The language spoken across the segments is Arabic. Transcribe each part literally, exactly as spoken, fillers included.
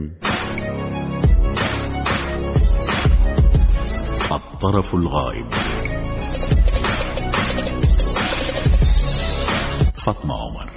الطرف الغائب. فاطمة عمر.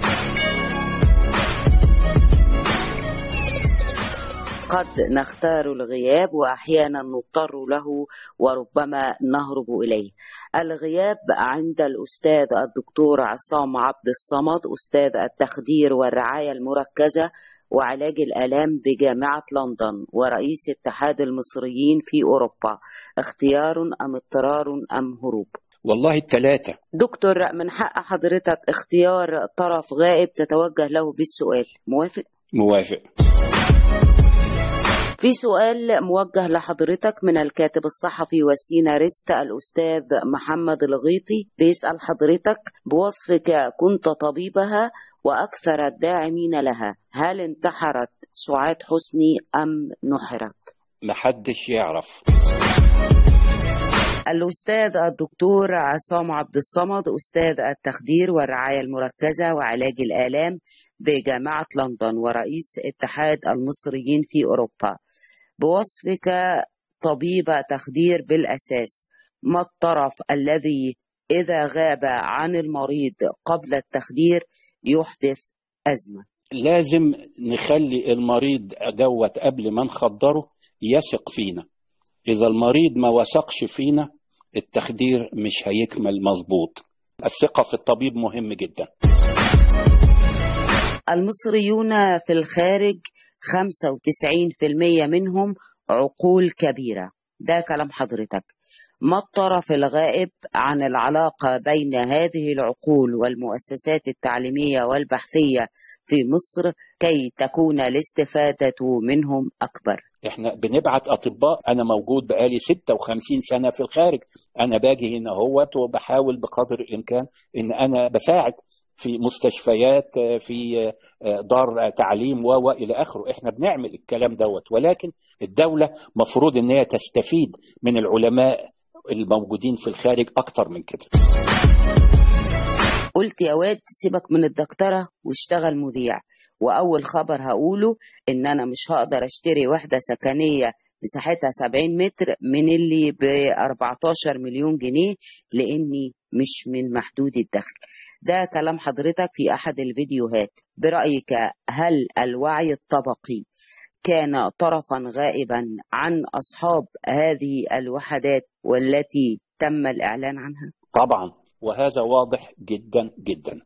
قد نختار الغياب وأحيانا نضطر له وربما نهرب إليه. الغياب عند الأستاذ الدكتور عصام عبد الصمد، أستاذ التخدير والرعاية المركزة وعلاج الآلام بجامعة لندن ورئيس اتحاد المصريين في أوروبا، اختيار أم اضطرار أم هروب؟ والله الثلاثة. دكتور، من حق حضرتك اختيار طرف غائب تتوجه له بالسؤال، موافق؟ موافق. في سؤال موجه لحضرتك من الكاتب الصحفي والسيناريست الأستاذ محمد الغيطي، بيسأل حضرتك: بوصفك كنت طبيبها وأكثر الداعمين لها، هل انتحرت سعاد حسني أم نحرت؟ محدش يعرف. الأستاذ الدكتور عصام عبد الصمد، أستاذ التخدير والرعاية المركزة وعلاج الآلام بجامعة لندن ورئيس اتحاد المصريين في أوروبا، بوصفك طبيب تخدير بالأساس، ما الطرف الذي إذا غاب عن المريض قبل التخدير يحدث أزمة؟ لازم نخلي المريض دوت قبل ما نخدره يثق فينا. إذا المريض ما وثقش فينا التخدير مش هيكمل مظبوط. الثقة في الطبيب مهم جدا. المصريون في الخارج خمسة وتسعين بالمئة منهم عقول كبيرة، ده كلام حضرتك. ما الطرف الغائب عن العلاقة بين هذه العقول والمؤسسات التعليمية والبحثية في مصر كي تكون الاستفادة منهم أكبر؟ احنا بنبعت أطباء. أنا موجود بقالي ستة وخمسين سنة في الخارج، أنا باجي هنا هوت وبحاول بقدر الإمكان إن أنا بساعد في مستشفيات، في دار تعليم و إلى آخره. احنا بنعمل الكلام دوت، ولكن الدولة مفروض إن هي تستفيد من العلماء الموجودين في الخارج أكتر من كده. قلت يا واد سيبك من الدكتورة واشتغل مذيع، وأول خبر هقوله إن أنا مش هقدر أشتري وحدة سكنية مساحتها سبعين متر من اللي ب أربعتاشر مليون جنيه لأني مش من محدود الدخل. ده كلام حضرتك في أحد الفيديوهات. برأيك هل الوعي الطبقي كان طرفا غائبا عن أصحاب هذه الوحدات والتي تم الإعلان عنها؟ طبعا، وهذا واضح جدا جدا.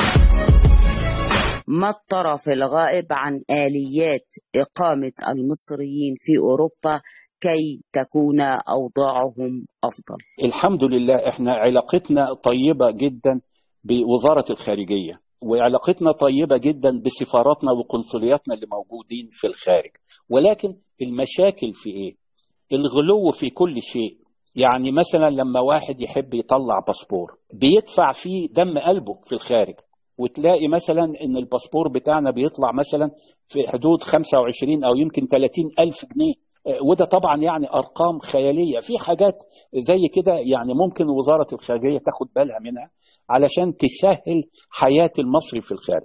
ما الطرف الغائب عن آليات إقامة المصريين في أوروبا كي تكون أوضاعهم أفضل؟ الحمد لله احنا علاقتنا طيبة جدا بوزارة الخارجية، وعلاقتنا طيبة جدا بسفاراتنا وقنصلياتنا اللي موجودين في الخارج. ولكن المشاكل في ايه؟ الغلو في كل شيء. يعني مثلا لما واحد يحب يطلع باسبور بيدفع فيه دم قلبه في الخارج، وتلاقي مثلا ان الباسبور بتاعنا بيطلع مثلا في حدود خمسة وعشرين او يمكن ثلاثين الف جنيه، وده طبعا يعني ارقام خيالية. في حاجات زي كده يعني ممكن وزارة الخارجية تاخد بالها منها علشان تسهل حياة المصري في الخارج.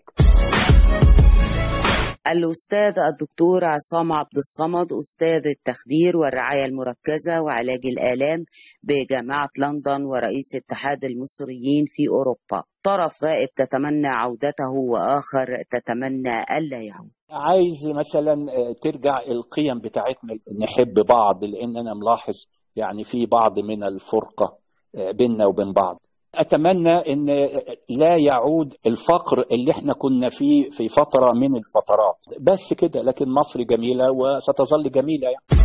الأستاذ الدكتور عصام عبد الصمد، أستاذ التخدير والرعاية المركزة وعلاج الآلام بجامعة لندن ورئيس اتحاد المصريين في أوروبا، طرف غائب تتمنى عودته وآخر تتمنى ألا يعود. عايز مثلا ترجع القيم بتاعتنا، نحب بعض، لأن أنا ملاحظ يعني في بعض من الفرقة بيننا وبين بعض. أتمنى أن لا يعود الفقر اللي احنا كنا فيه في فترة من الفترات، بس كده. لكن مصر جميلة وستظل جميلة يعني.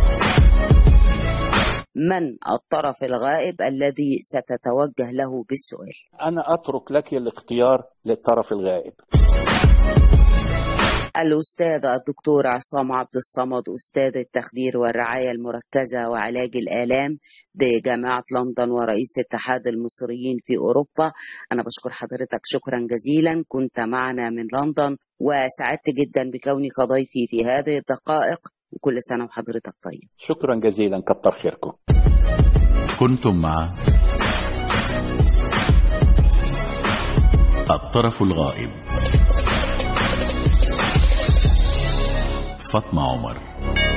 من الطرف الغائب الذي ستتوجه له بالسؤال؟ أنا أترك لك الاختيار للطرف الغائب. الأستاذ الدكتور عصام عبد الصمد، أستاذ التخدير والرعاية المركزة وعلاج الآلام بجامعة لندن ورئيس اتحاد المصريين في أوروبا، أنا بشكر حضرتك شكرا جزيلا. كنت معنا من لندن وسعدت جدا بكونك ضيفي في هذه الدقائق، وكل سنة وحضرتك طيب. شكرا جزيلا، كتر خيركم. كنتم مع الطرف الغائب. فاطمة عمر.